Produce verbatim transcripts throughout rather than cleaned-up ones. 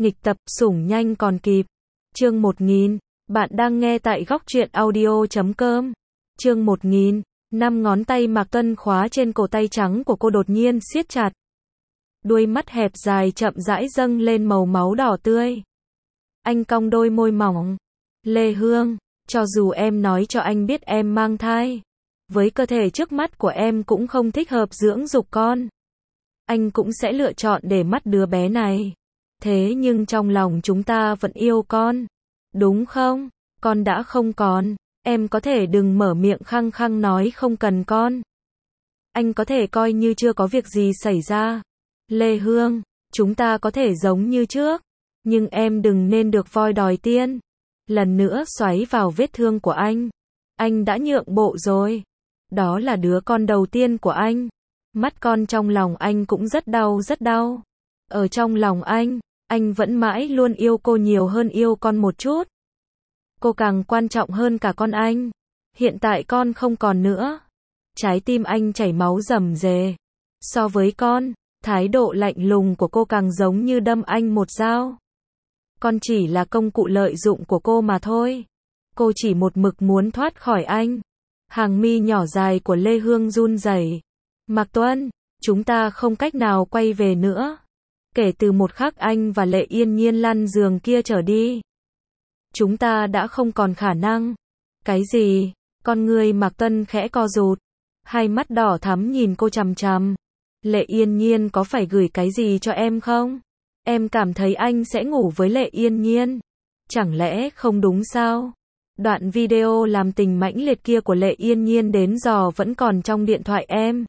Nghịch tập, sủng nhanh còn kịp. Chương một nghìn. Bạn đang nghe tại góc truyện audio chấm com. Chương một nghìn. Năm ngón tay Mạc Tuân khóa trên cổ tay trắng của cô đột nhiên siết chặt. Đuôi mắt hẹp dài chậm rãi dâng lên màu máu đỏ tươi. Anh cong đôi môi mỏng. Lê Hương, cho dù em nói cho anh biết em mang thai, với cơ thể trước mắt của em cũng không thích hợp dưỡng dục con, anh cũng sẽ lựa chọn để mắt đứa bé này. Thế nhưng trong lòng chúng ta vẫn yêu con, đúng không? Con đã không còn, em có thể đừng mở miệng khăng khăng nói không cần con. Anh có thể coi như chưa có việc gì xảy ra. Lê Hương, chúng ta có thể giống như trước, nhưng em đừng nên được voi đòi tiên. Lần nữa xoáy vào vết thương của anh. Anh đã nhượng bộ rồi. Đó là đứa con đầu tiên của anh. Mắt con trong lòng anh cũng rất đau rất đau. Ở trong lòng anh, anh vẫn mãi luôn yêu cô nhiều hơn yêu con một chút. Cô càng quan trọng hơn cả con anh. Hiện tại con không còn nữa. Trái tim anh chảy máu rầm rề. So với con, thái độ lạnh lùng của cô càng giống như đâm anh một dao. Con chỉ là công cụ lợi dụng của cô mà thôi. Cô chỉ một mực muốn thoát khỏi anh. Hàng mi nhỏ dài của Lê Hương run rẩy. Mạc Tuân, chúng ta không cách nào quay về nữa. Kể từ một khắc anh và Lệ Yên Nhiên lăn giường kia trở đi, chúng ta đã không còn khả năng. Cái gì? Con người Mạc Tuân khẽ co rụt. Hai mắt đỏ thắm nhìn cô chằm chằm. Lệ Yên Nhiên có phải gửi cái gì cho em không? Em cảm thấy anh sẽ ngủ với Lệ Yên Nhiên. Chẳng lẽ không đúng sao? Đoạn video làm tình mãnh liệt kia của Lệ Yên Nhiên đến giờ vẫn còn trong điện thoại em.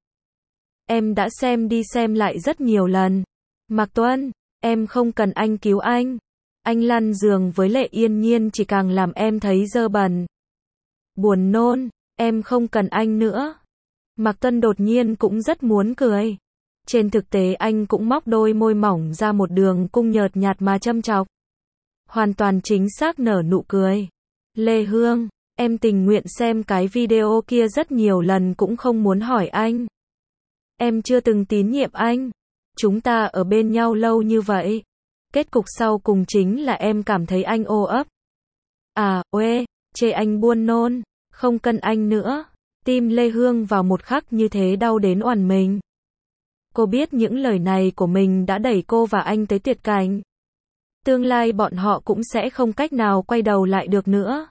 Em đã xem đi xem lại rất nhiều lần. Mạc Tuân, em không cần anh cứu anh. Anh lăn giường với Lệ Yên Nhiên chỉ càng làm em thấy dơ bẩn, buồn nôn. Em không cần anh nữa. Mạc Tuân đột nhiên cũng rất muốn cười. Trên thực tế anh cũng móc đôi môi mỏng ra một đường cung nhợt nhạt mà châm chọc. Hoàn toàn chính xác nở nụ cười. Lê Hương, em tình nguyện xem cái video kia rất nhiều lần cũng không muốn hỏi anh. Em chưa từng tín nhiệm anh. Chúng ta ở bên nhau lâu như vậy. Kết cục sau cùng chính là em cảm thấy anh ô ấp. À, uê, chê anh buồn nôn, không cần anh nữa. Tim Lê Hương vào một khắc như thế đau đến oằn mình. Cô biết những lời này của mình đã đẩy cô và anh tới tuyệt cảnh. Tương lai bọn họ cũng sẽ không cách nào quay đầu lại được nữa.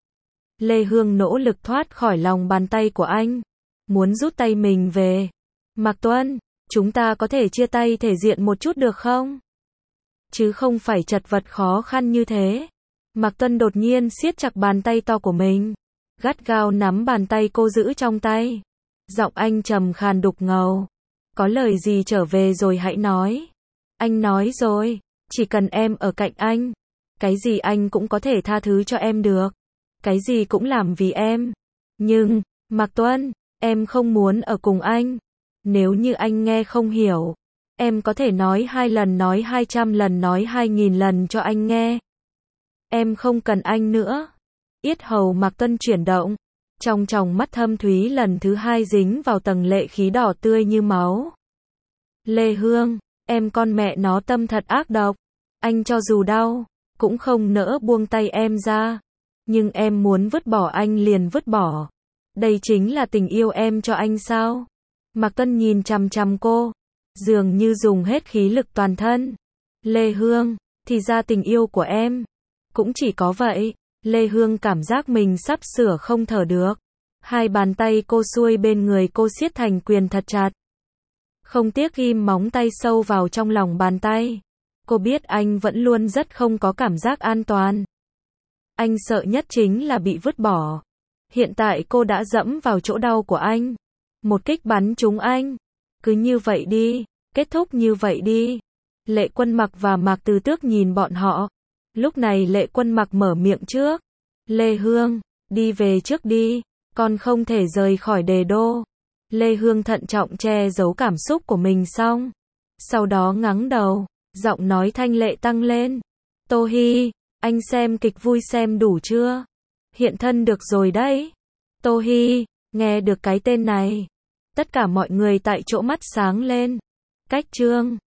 Lê Hương nỗ lực thoát khỏi lòng bàn tay của anh, muốn rút tay mình về. Mạc Tuân, chúng ta có thể chia tay thể diện một chút được không? Chứ không phải chật vật khó khăn như thế. Mạc Tuân đột nhiên siết chặt bàn tay to của mình, gắt gao nắm bàn tay cô giữ trong tay. Giọng anh trầm khàn đục ngầu. Có lời gì trở về rồi hãy nói. Anh nói rồi, chỉ cần em ở cạnh anh, cái gì anh cũng có thể tha thứ cho em được. Cái gì cũng làm vì em. Nhưng, Mạc Tuân, em không muốn ở cùng anh. Nếu như anh nghe không hiểu, em có thể nói hai lần, nói hai trăm lần, nói hai nghìn lần cho anh nghe. Em không cần anh nữa. Yết hầu Mạc Tuân chuyển động. Trong tròng mắt thâm thúy lần thứ hai dính vào tầng lệ khí đỏ tươi như máu. Lê Hương, em con mẹ nó tâm thật ác độc. Anh cho dù đau, cũng không nỡ buông tay em ra. Nhưng em muốn vứt bỏ anh liền vứt bỏ. Đây chính là tình yêu em cho anh sao? Mạc Tuân nhìn chằm chằm cô, dường như dùng hết khí lực toàn thân. Lê Hương, thì ra tình yêu của em cũng chỉ có vậy. Lê Hương cảm giác mình sắp sửa không thở được. Hai bàn tay cô xuôi bên người cô siết thành quyền thật chặt. Không tiếc ghim móng tay sâu vào trong lòng bàn tay. Cô biết anh vẫn luôn rất không có cảm giác an toàn. Anh sợ nhất chính là bị vứt bỏ. Hiện tại cô đã dẫm vào chỗ đau của anh. Một kích bắn trúng anh. Cứ như vậy đi, kết thúc như vậy đi. Lệ Quân Mặc và Mạc Từ Tước nhìn bọn họ. Lúc này Lệ Quân Mặc mở miệng trước. Lê Hương, đi về trước đi, con không thể rời khỏi Đề Đô. Lê Hương thận trọng che giấu cảm xúc của mình xong. Sau đó ngẩng đầu, giọng nói thanh lệ tăng lên. Tô Hi, anh xem kịch vui xem đủ chưa? Hiện thân được rồi đấy. Tô Hi, nghe được cái tên này. Tất cả mọi người tại chỗ mắt sáng lên. Cách chương